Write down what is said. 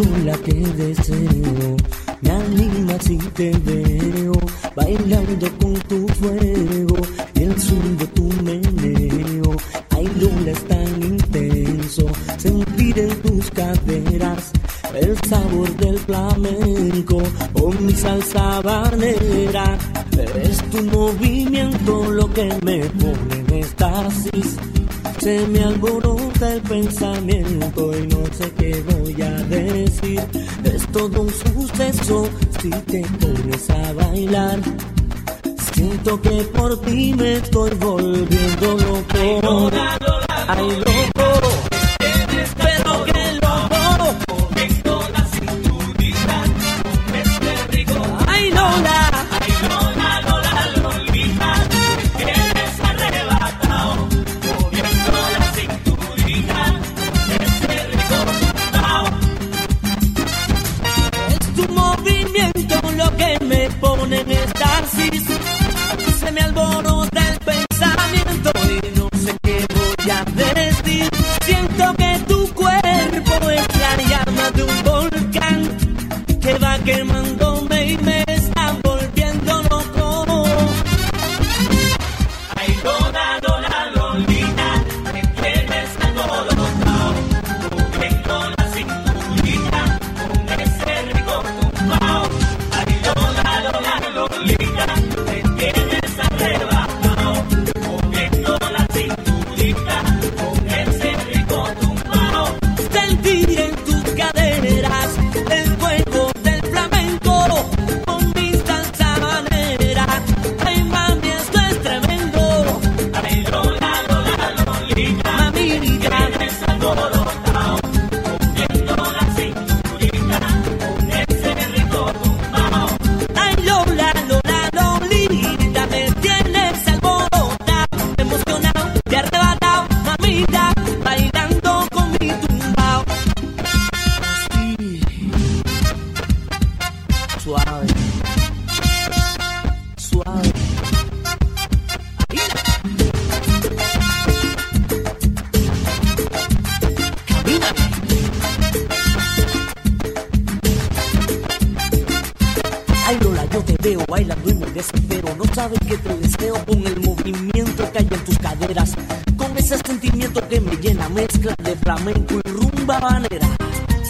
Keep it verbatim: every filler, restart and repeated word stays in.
Lola, que deseo, me anima si te veo, bailando con tu fuego y el son de tu meneo. Ay, Lola, es tan intenso sentir en tus caderas el sabor del flamenco o mi salsa habanera. Es tu movimiento lo que me pone en éxtasis. Se me alborota el pensamiento y no sé qué voy a decir. Es todo un suceso si te pones a bailar. Siento que por ti me estoy volviendo loco. Ay, Lola, Lola, ay, loco. Pero que loco. Moviendo la cinturita con este rigor. Ay, Lola. Ay, Lola, Lola, Lolita. Me tienes arrebatado. Moviendo la cinturita con este rigor. Es tu movimiento lo que me pone en éxtasis. Se me alborota el pensamiento y no sé qué voy a decir. Siento que tu cuerpo es la llama de un volcán que va quemándome y me está volviendo loco. Ay, Lola, Lola, Lolita, me tienes alborotado, moviendo la cinturita con ese rico tumbao. Ay, Lola, Lola, Lolita, me tienes arrebatado, moviendo la cinturita con ese rico tumbao. Sentir en tus caderas el fuego del flamenco con mi salsa habanera. Ay, mami, esto es tremendo. Ay, Lola, Lola, Lolita, mami, me tienes alborotado, moviendo la cinturita con ese rico tumbao. Ay, Lola, Lola, Lolita, me tienes alborotado, emocionado y arrebatado, mamita, bailando con mi tumbao. Sí. Suave, suave. Camina. Ay, Lola, yo te veo bailando y me desespero. No sabes que te deseo con el movimiento que hay en tus caderas, con ese sentimiento que me llena, mezcla de flamenco y rumba habanera.